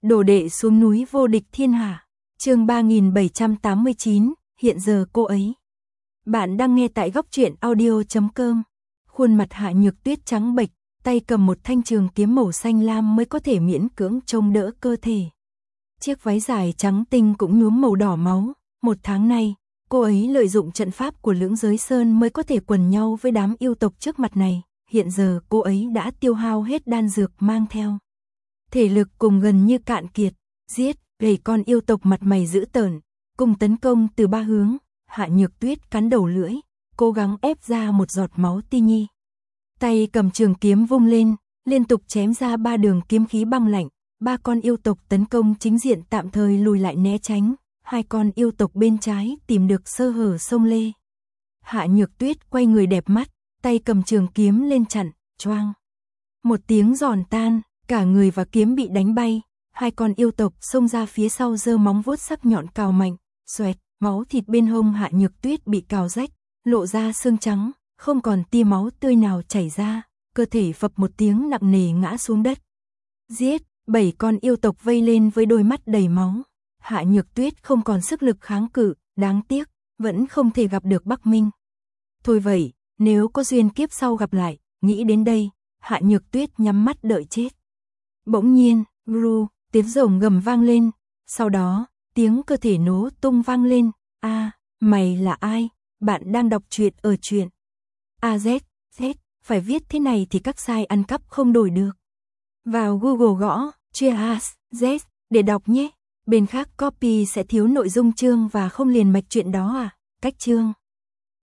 Đồ đệ xuống núi vô địch thiên hạ. Chương 3789, hiện giờ cô ấy. Bạn đang nghe tại góc truyện audio.com. Khuôn mặt Hạ Nhược Tuyết trắng bệch, tay cầm một thanh trường kiếm màu xanh lam mới có thể miễn cưỡng trông đỡ cơ thể. Chiếc váy dài trắng tinh cũng nhuốm màu đỏ máu. Một tháng nay, cô ấy lợi dụng trận pháp của Lưỡng Giới Sơn mới có thể quần nhau với đám yêu tộc trước mặt này. Hiện giờ cô ấy đã tiêu hao hết đan dược mang theo. Thể lực cùng gần như cạn kiệt, giết, gầy con yêu tộc mặt mày dữ tợn, cùng tấn công từ ba hướng. Hạ Nhược Tuyết cắn đầu lưỡi, cố gắng ép ra một giọt máu ti nhi. Tay cầm trường kiếm vung lên, liên tục chém ra ba đường kiếm khí băng lạnh. Ba con yêu tộc tấn công chính diện tạm thời lùi lại né tránh. Hai con yêu tộc bên trái tìm được sơ hở xông lê. Hạ Nhược Tuyết quay người đẹp mắt, tay cầm trường kiếm lên chặn, choang. Một tiếng giòn tan, cả người và kiếm bị đánh bay. Hai con yêu tộc xông ra phía sau giơ móng vuốt sắc nhọn cào mạnh, xoẹt, máu thịt bên hông Hạ Nhược Tuyết bị cào rách, lộ ra xương trắng, không còn tia máu tươi nào chảy ra, cơ thể phập một tiếng nặng nề ngã xuống đất. Giết, 7 con yêu tộc vây lên với đôi mắt đầy máu. Hạ Nhược Tuyết không còn sức lực kháng cự, đáng tiếc, vẫn không thể gặp được Bắc Minh. Thôi vậy, nếu có duyên kiếp sau gặp lại, nghĩ đến đây, Hạ Nhược Tuyết nhắm mắt đợi chết. Bỗng nhiên, gru, tiếng rồng gầm vang lên, sau đó, tiếng cơ thể nổ tung vang lên. Mày là ai? Bạn đang đọc truyện ở truyện AZ, phải viết thế này thì các site ăn cắp không đổi được. Vào Google gõ Cheers Z để đọc nhé. Bên khác copy sẽ thiếu nội dung chương và không liền mạch chuyện đó à? Cách chương